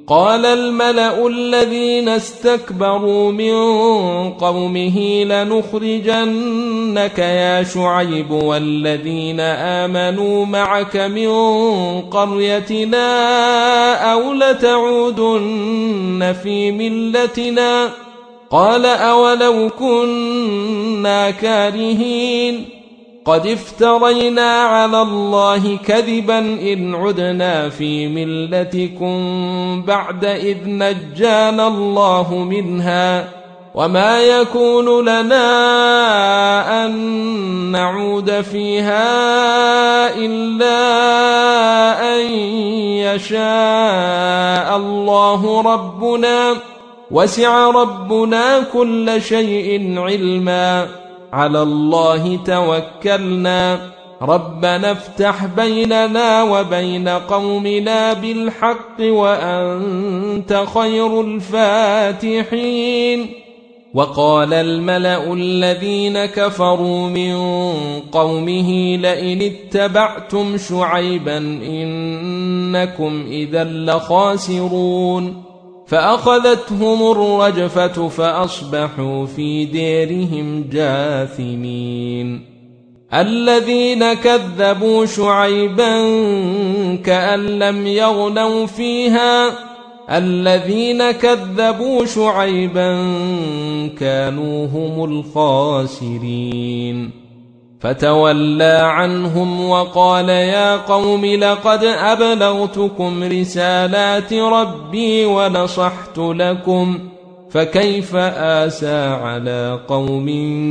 قال الملأ الذين استكبروا من قومه لنخرجنك يا شعيب والذين آمنوا معك من قريتنا أو لتعودن في ملتنا قال أولو كنا كارهين قد افترينا على الله كذبا إن عدنا في ملتكم بعد إذ نجانا الله منها وما يكون لنا أن نعود فيها إلا أن يشاء الله ربنا وسع ربنا كل شيء علما على الله توكلنا ربنا افتح بيننا وبين قومنا بالحق وأنت خير الفاتحين. وقال الملأ الذين كفروا من قومه لئن اتبعتم شعيبا إنكم إذا لخاسرون فأخذتهم الرجفة فأصبحوا في ديرهم جاثمين. الذين كذبوا شعيبا كأن لم يغنوا فيها الذين كذبوا شعيبا كانوا هم الخاسرين. فتولى عنهم وقال يا قوم لقد أبلغتكم رسالات ربي ونصحت لكم فكيف آسى على قوم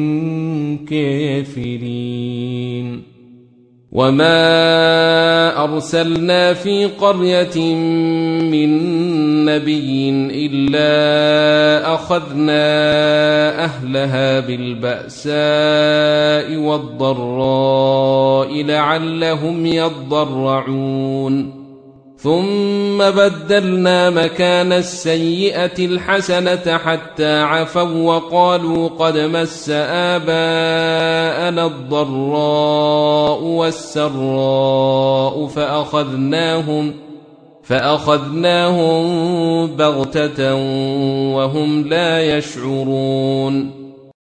كافرين. وما أرسلنا في قرية من نبي إلا أخذنا أهلها بالبأساء والضراء لعلهم يضرعون ثم بدلنا مكان السيئة الحسنة حتى عفوا وقالوا قد مس آباءنا الضراء والسراء فأخذناهم بغتة وهم لا يشعرون.